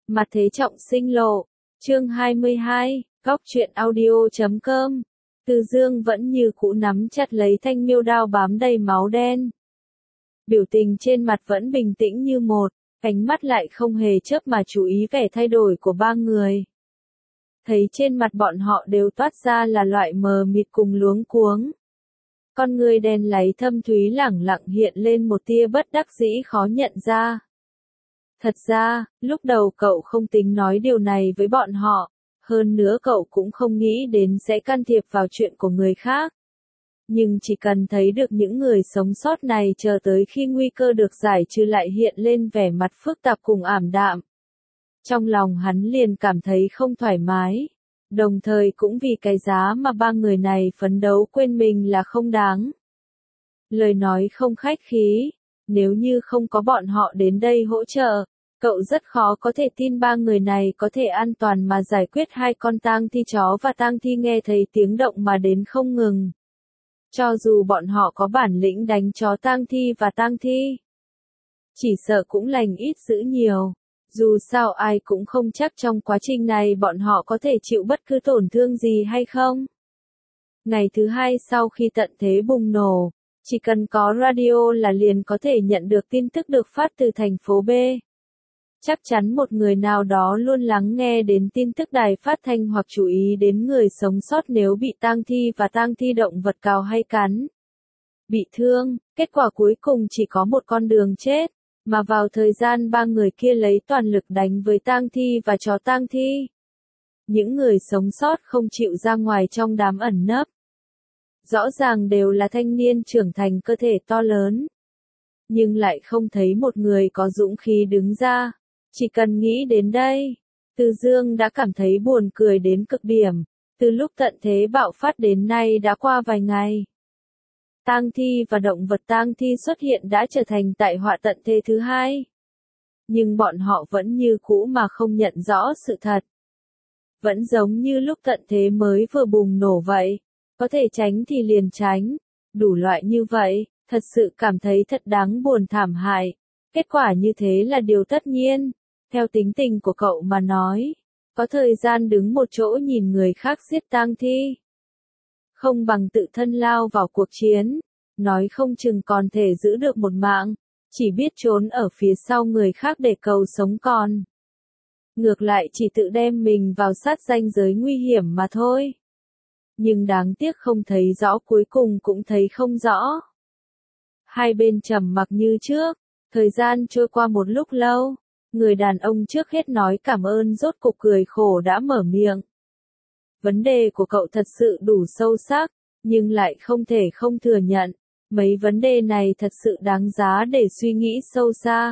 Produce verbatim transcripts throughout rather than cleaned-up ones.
Mặt thế trọng sinh lộ. Chương hai mươi hai, góc truyện audio chấm com. Từ Dương vẫn như cũ nắm chặt lấy thanh miêu đao bám đầy máu đen. Biểu tình trên mặt vẫn bình tĩnh như một, ánh mắt lại không hề chớp mà chú ý vẻ thay đổi của ba người. Thấy trên mặt bọn họ đều toát ra là loại mờ mịt cùng luống cuống. Con người đen láy thâm thúy lẳng lặng hiện lên một tia bất đắc dĩ khó nhận ra. Thật ra, lúc đầu cậu không tính nói điều này với bọn họ, hơn nữa cậu cũng không nghĩ đến sẽ can thiệp vào chuyện của người khác. Nhưng chỉ cần thấy được những người sống sót này chờ tới khi nguy cơ được giải trừ lại hiện lên vẻ mặt phức tạp cùng ảm đạm. Trong lòng hắn liền cảm thấy không thoải mái, đồng thời cũng vì cái giá mà ba người này phấn đấu quên mình là không đáng. Lời nói không khách khí, nếu như không có bọn họ đến đây hỗ trợ, cậu rất khó có thể tin ba người này có thể an toàn mà giải quyết hai con tang thi chó và tang thi nghe thấy tiếng động mà đến không ngừng. Cho dù bọn họ có bản lĩnh đánh chó tang thi và tang thi, chỉ sợ cũng lành ít dữ nhiều. Dù sao ai cũng không chắc trong quá trình này bọn họ có thể chịu bất cứ tổn thương gì hay không. Ngày thứ hai sau khi tận thế bùng nổ, chỉ cần có radio là liền có thể nhận được tin tức được phát từ thành phố B. Chắc chắn một người nào đó luôn lắng nghe đến tin tức đài phát thanh hoặc chú ý đến người sống sót nếu bị tang thi và tang thi động vật cào hay cắn. Bị thương, kết quả cuối cùng chỉ có một con đường chết, mà vào thời gian ba người kia lấy toàn lực đánh với tang thi và chó tang thi. Những người sống sót không chịu ra ngoài trong đám ẩn nấp. Rõ ràng đều là thanh niên trưởng thành cơ thể to lớn. Nhưng lại không thấy một người có dũng khí đứng ra. Chỉ cần nghĩ đến đây, Từ Dương đã cảm thấy buồn cười đến cực điểm. Từ lúc tận thế bạo phát đến nay đã qua vài ngày. Tang thi và động vật tang thi xuất hiện đã trở thành tai họa tận thế thứ hai. Nhưng bọn họ vẫn như cũ mà không nhận rõ sự thật. Vẫn giống như lúc tận thế mới vừa bùng nổ vậy. Có thể tránh thì liền tránh. Đủ loại như vậy, thật sự cảm thấy thật đáng buồn thảm hại. Kết quả như thế là điều tất nhiên. Theo tính tình của cậu mà nói, có thời gian đứng một chỗ nhìn người khác giết tang thi, không bằng tự thân lao vào cuộc chiến, nói không chừng còn thể giữ được một mạng, chỉ biết trốn ở phía sau người khác để cầu sống còn. Ngược lại chỉ tự đem mình vào sát ranh giới nguy hiểm mà thôi. Nhưng đáng tiếc không thấy rõ, cuối cùng cũng thấy không rõ. Hai bên trầm mặc như trước, thời gian trôi qua một lúc lâu. Người đàn ông trước hết nói cảm ơn rốt cục cười khổ đã mở miệng. Vấn đề của cậu thật sự đủ sâu sắc, nhưng lại không thể không thừa nhận. Mấy vấn đề này thật sự đáng giá để suy nghĩ sâu xa.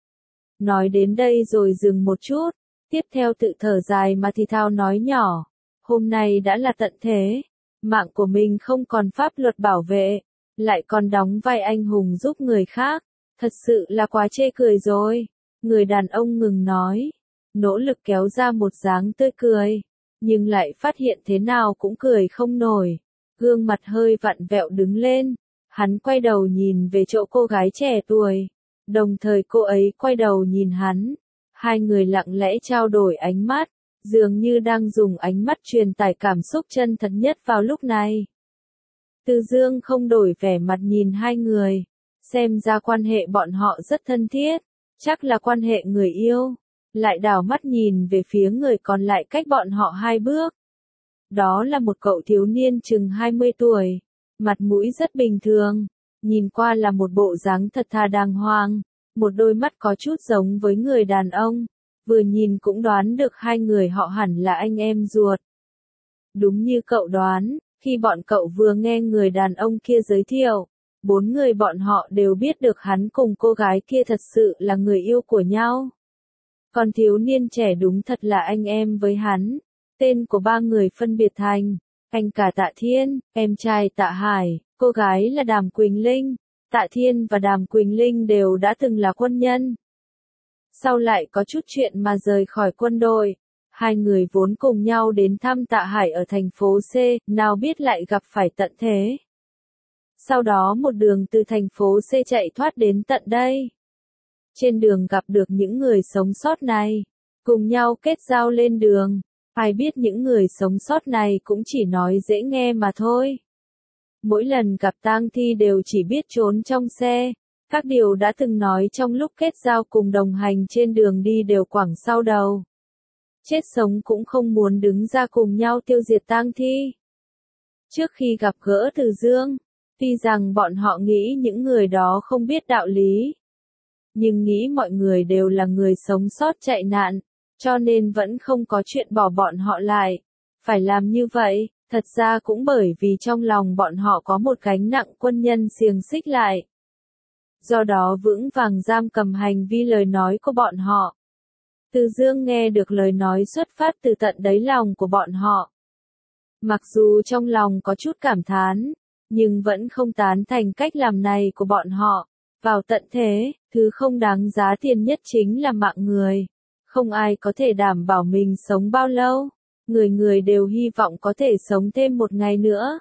Nói đến đây rồi dừng một chút, tiếp theo tự thở dài mà thì thào nói nhỏ. Hôm nay đã là tận thế, mạng của mình không còn pháp luật bảo vệ, lại còn đóng vai anh hùng giúp người khác. Thật sự là quá chê cười rồi. Người đàn ông ngừng nói, nỗ lực kéo ra một dáng tươi cười, nhưng lại phát hiện thế nào cũng cười không nổi. Gương mặt hơi vặn vẹo đứng lên, hắn quay đầu nhìn về chỗ cô gái trẻ tuổi, đồng thời cô ấy quay đầu nhìn hắn. Hai người lặng lẽ trao đổi ánh mắt, dường như đang dùng ánh mắt truyền tải cảm xúc chân thật nhất vào lúc này. Từ Dương không đổi vẻ mặt nhìn hai người, xem ra quan hệ bọn họ rất thân thiết. Chắc là quan hệ người yêu, lại đảo mắt nhìn về phía người còn lại cách bọn họ hai bước. Đó là một cậu thiếu niên chừng hai mươi tuổi, mặt mũi rất bình thường, nhìn qua là một bộ dáng thật thà đàng hoàng, một đôi mắt có chút giống với người đàn ông, vừa nhìn cũng đoán được hai người họ hẳn là anh em ruột. Đúng như cậu đoán, khi bọn cậu vừa nghe người đàn ông kia giới thiệu, bốn người bọn họ đều biết được hắn cùng cô gái kia thật sự là người yêu của nhau. Còn thiếu niên trẻ đúng thật là anh em với hắn. Tên của ba người phân biệt thành, anh cả Tạ Thiên, em trai Tạ Hải, cô gái là Đàm Quỳnh Linh. Tạ Thiên và Đàm Quỳnh Linh đều đã từng là quân nhân. Sau lại có chút chuyện mà rời khỏi quân đội. Hai người vốn cùng nhau đến thăm Tạ Hải ở thành phố C, nào biết lại gặp phải tận thế. Sau đó một đường từ thành phố C chạy thoát đến tận đây. Trên đường gặp được những người sống sót này, cùng nhau kết giao lên đường. Ai biết những người sống sót này cũng chỉ nói dễ nghe mà thôi. Mỗi lần gặp tang thi đều chỉ biết trốn trong xe. Các điều đã từng nói trong lúc kết giao cùng đồng hành trên đường đi đều quẳng sau đầu. Chết sống cũng không muốn đứng ra cùng nhau tiêu diệt tang thi. Trước khi gặp gỡ Từ Dương, tuy rằng bọn họ nghĩ những người đó không biết đạo lý, nhưng nghĩ mọi người đều là người sống sót chạy nạn, cho nên vẫn không có chuyện bỏ bọn họ lại. Phải làm như vậy, thật ra cũng bởi vì trong lòng bọn họ có một gánh nặng quân nhân xiềng xích lại. Do đó vững vàng giam cầm hành vi lời nói của bọn họ. Từ Dương nghe được lời nói xuất phát từ tận đáy lòng của bọn họ. Mặc dù trong lòng có chút cảm thán, nhưng vẫn không tán thành cách làm này của bọn họ. Vào tận thế, thứ không đáng giá tiền nhất chính là mạng người. Không ai có thể đảm bảo mình sống bao lâu. Người người đều hy vọng có thể sống thêm một ngày nữa.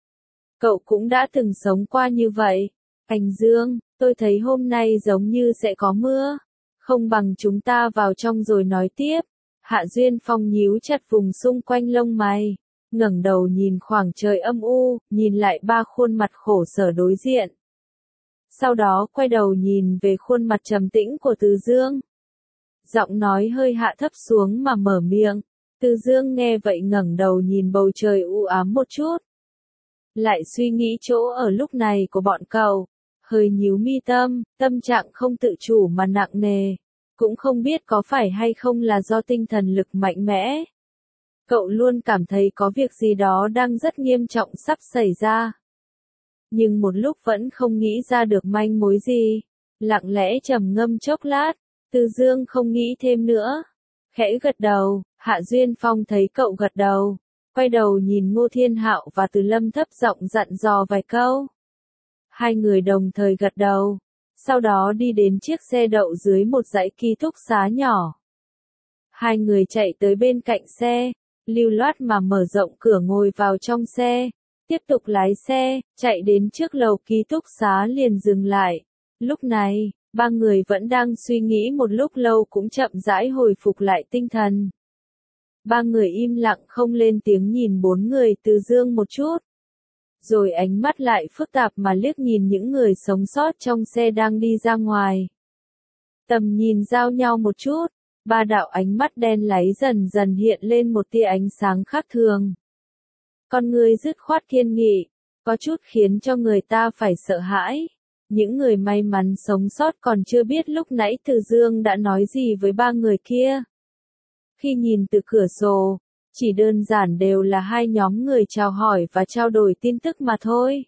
Cậu cũng đã từng sống qua như vậy. Anh Dương, tôi thấy hôm nay giống như sẽ có mưa. Không bằng chúng ta vào trong rồi nói tiếp. Hạ Duyên Phong nhíu chặt vùng xung quanh lông mày. Ngẩng đầu nhìn khoảng trời âm u, nhìn lại ba khuôn mặt khổ sở đối diện. Sau đó quay đầu nhìn về khuôn mặt trầm tĩnh của Từ Dương. Giọng nói hơi hạ thấp xuống mà mở miệng. Từ Dương nghe vậy ngẩng đầu nhìn bầu trời u ám một chút. Lại suy nghĩ chỗ ở lúc này của bọn cậu. Hơi nhíu mi tâm, tâm trạng không tự chủ mà nặng nề. Cũng không biết có phải hay không là do tinh thần lực mạnh mẽ. Cậu luôn cảm thấy có việc gì đó đang rất nghiêm trọng sắp xảy ra. Nhưng một lúc vẫn không nghĩ ra được manh mối gì. Lặng lẽ trầm ngâm chốc lát, Từ Dương không nghĩ thêm nữa. Khẽ gật đầu, Hạ Duyên Phong thấy cậu gật đầu. Quay đầu nhìn Ngô Thiên Hạo và Từ Lâm thấp giọng dặn dò vài câu. Hai người đồng thời gật đầu. Sau đó đi đến chiếc xe đậu dưới một dãy ký túc xá nhỏ. Hai người chạy tới bên cạnh xe, lưu loát mà mở rộng cửa ngồi vào trong xe. Tiếp tục lái xe, chạy đến trước lầu ký túc xá liền dừng lại. Lúc này, ba người vẫn đang suy nghĩ một lúc lâu cũng chậm rãi hồi phục lại tinh thần. Ba người im lặng không lên tiếng nhìn bốn người Từ Dương một chút. Rồi ánh mắt lại phức tạp mà liếc nhìn những người sống sót trong xe đang đi ra ngoài. Tầm nhìn giao nhau một chút, ba đạo ánh mắt đen láy dần dần hiện lên một tia ánh sáng khác thường. Con người dứt khoát kiên nghị, có chút khiến cho người ta phải sợ hãi. Những người may mắn sống sót còn chưa biết lúc nãy Từ Dương đã nói gì với ba người kia. Khi nhìn từ cửa sổ, chỉ đơn giản đều là hai nhóm người chào hỏi và trao đổi tin tức mà thôi.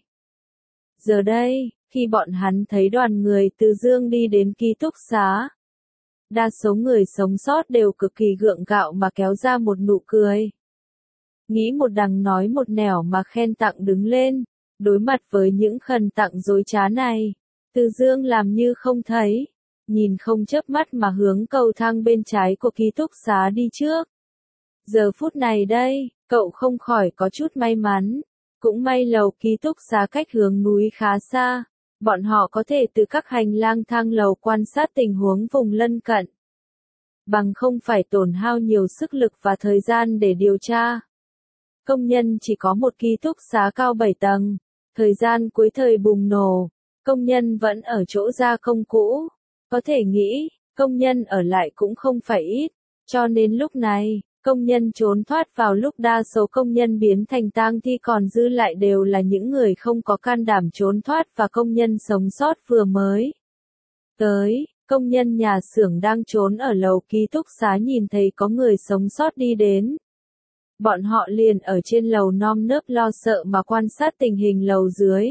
Giờ đây, khi bọn hắn thấy đoàn người Từ Dương đi đến ký túc xá, đa số người sống sót đều cực kỳ gượng gạo mà kéo ra một nụ cười. Nghĩ một đằng nói một nẻo mà khen tặng đứng lên, đối mặt với những khẩn tặng dối trá này, Từ Dương làm như không thấy, nhìn không chớp mắt mà hướng cầu thang bên trái của ký túc xá đi trước. Giờ phút này đây, cậu không khỏi có chút may mắn, cũng may lầu ký túc xá cách hướng núi khá xa, bọn họ có thể từ các hành lang thang lầu quan sát tình huống vùng lân cận. Bằng không phải tổn hao nhiều sức lực và thời gian để điều tra. Công nhân chỉ có một ký túc xá cao bảy tầng, thời gian cuối thời bùng nổ, công nhân vẫn ở chỗ gia công cũ, có thể nghĩ, công nhân ở lại cũng không phải ít, cho nên lúc này, công nhân trốn thoát vào lúc đa số công nhân biến thành tang thi còn dư lại đều là những người không có can đảm trốn thoát và công nhân sống sót vừa mới tới. Công nhân nhà xưởng đang trốn ở lầu ký túc xá nhìn thấy có người sống sót đi đến. Bọn họ liền ở trên lầu nom nớp lo sợ mà quan sát tình hình lầu dưới.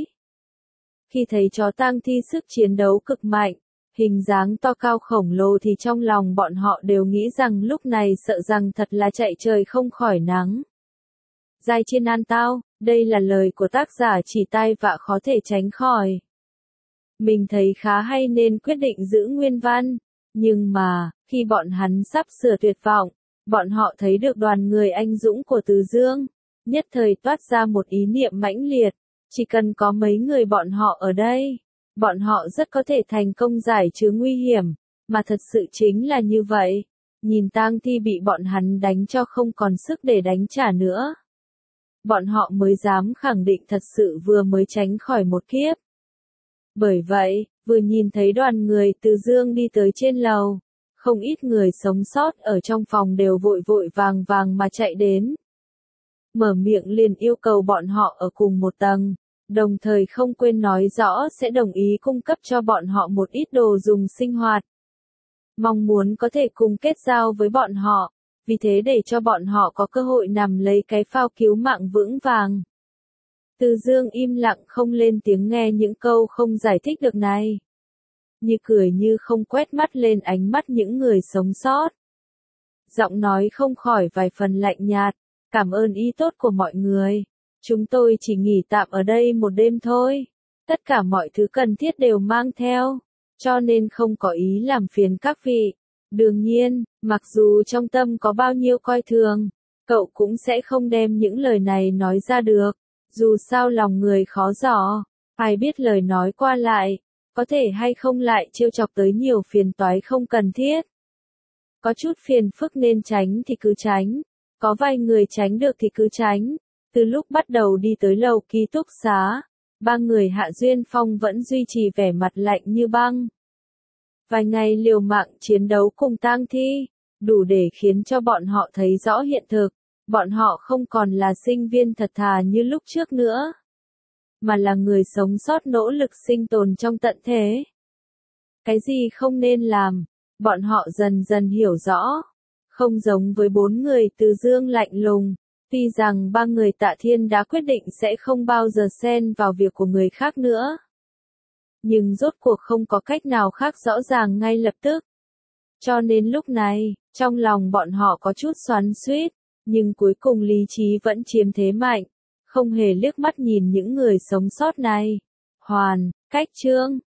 Khi thấy chó tang thi sức chiến đấu cực mạnh, hình dáng to cao khổng lồ thì trong lòng bọn họ đều nghĩ rằng lúc này sợ rằng thật là chạy trời không khỏi nắng. Giai trên an tao, đây là lời của tác giả chỉ tai vạ khó thể tránh khỏi. Mình thấy khá hay nên quyết định giữ nguyên văn, nhưng mà, khi bọn hắn sắp sửa tuyệt vọng, bọn họ thấy được đoàn người anh dũng của Từ Dương, nhất thời toát ra một ý niệm mãnh liệt, chỉ cần có mấy người bọn họ ở đây, bọn họ rất có thể thành công giải trừ nguy hiểm, mà thật sự chính là như vậy. nhìn tang thi bị bọn hắn đánh cho không còn sức để đánh trả nữa. Bọn họ mới dám khẳng định thật sự vừa mới tránh khỏi một kiếp. Bởi vậy, vừa nhìn thấy đoàn người từ Dương đi tới trên lầu, không ít người sống sót ở trong phòng đều vội vội vàng vàng mà chạy đến. Mở miệng liền yêu cầu bọn họ ở cùng một tầng, đồng thời không quên nói rõ sẽ đồng ý cung cấp cho bọn họ một ít đồ dùng sinh hoạt. Mong muốn có thể cùng kết giao với bọn họ, vì thế để cho bọn họ có cơ hội nằm lấy cái phao cứu mạng vững vàng. Từ Dương im lặng không lên tiếng nghe những câu không giải thích được này. Như cười như không quét mắt lên ánh mắt những người sống sót. Giọng nói không khỏi vài phần lạnh nhạt, cảm ơn ý tốt của mọi người. Chúng tôi chỉ nghỉ tạm ở đây một đêm thôi. Tất cả mọi thứ cần thiết đều mang theo, cho nên không có ý làm phiền các vị. Đương nhiên, mặc dù trong tâm có bao nhiêu coi thường, cậu cũng sẽ không đem những lời này nói ra được. Dù sao lòng người khó dò, ai biết lời nói qua lại, có thể hay không lại trêu chọc tới nhiều phiền toái không cần thiết. Có chút phiền phức nên tránh thì cứ tránh, có vài người tránh được thì cứ tránh. Từ lúc bắt đầu đi tới lầu ký túc xá, ba người Hạ Duyên Phong vẫn duy trì vẻ mặt lạnh như băng. Vài ngày liều mạng chiến đấu cùng tang thi, đủ để khiến cho bọn họ thấy rõ hiện thực. Bọn họ không còn là sinh viên thật thà như lúc trước nữa, mà là người sống sót nỗ lực sinh tồn trong tận thế. Cái gì không nên làm, bọn họ dần dần hiểu rõ. Không giống với bốn người Từ Dương lạnh lùng, tuy rằng ba người Tạ Thiên đã quyết định sẽ không bao giờ xen vào việc của người khác nữa. Nhưng rốt cuộc không có cách nào khác rõ ràng ngay lập tức. Cho nên lúc này, trong lòng bọn họ có chút xoắn xuýt. Nhưng cuối cùng lý trí vẫn chiếm thế mạnh, không hề liếc mắt nhìn những người sống sót này. Hoàn, cách chương.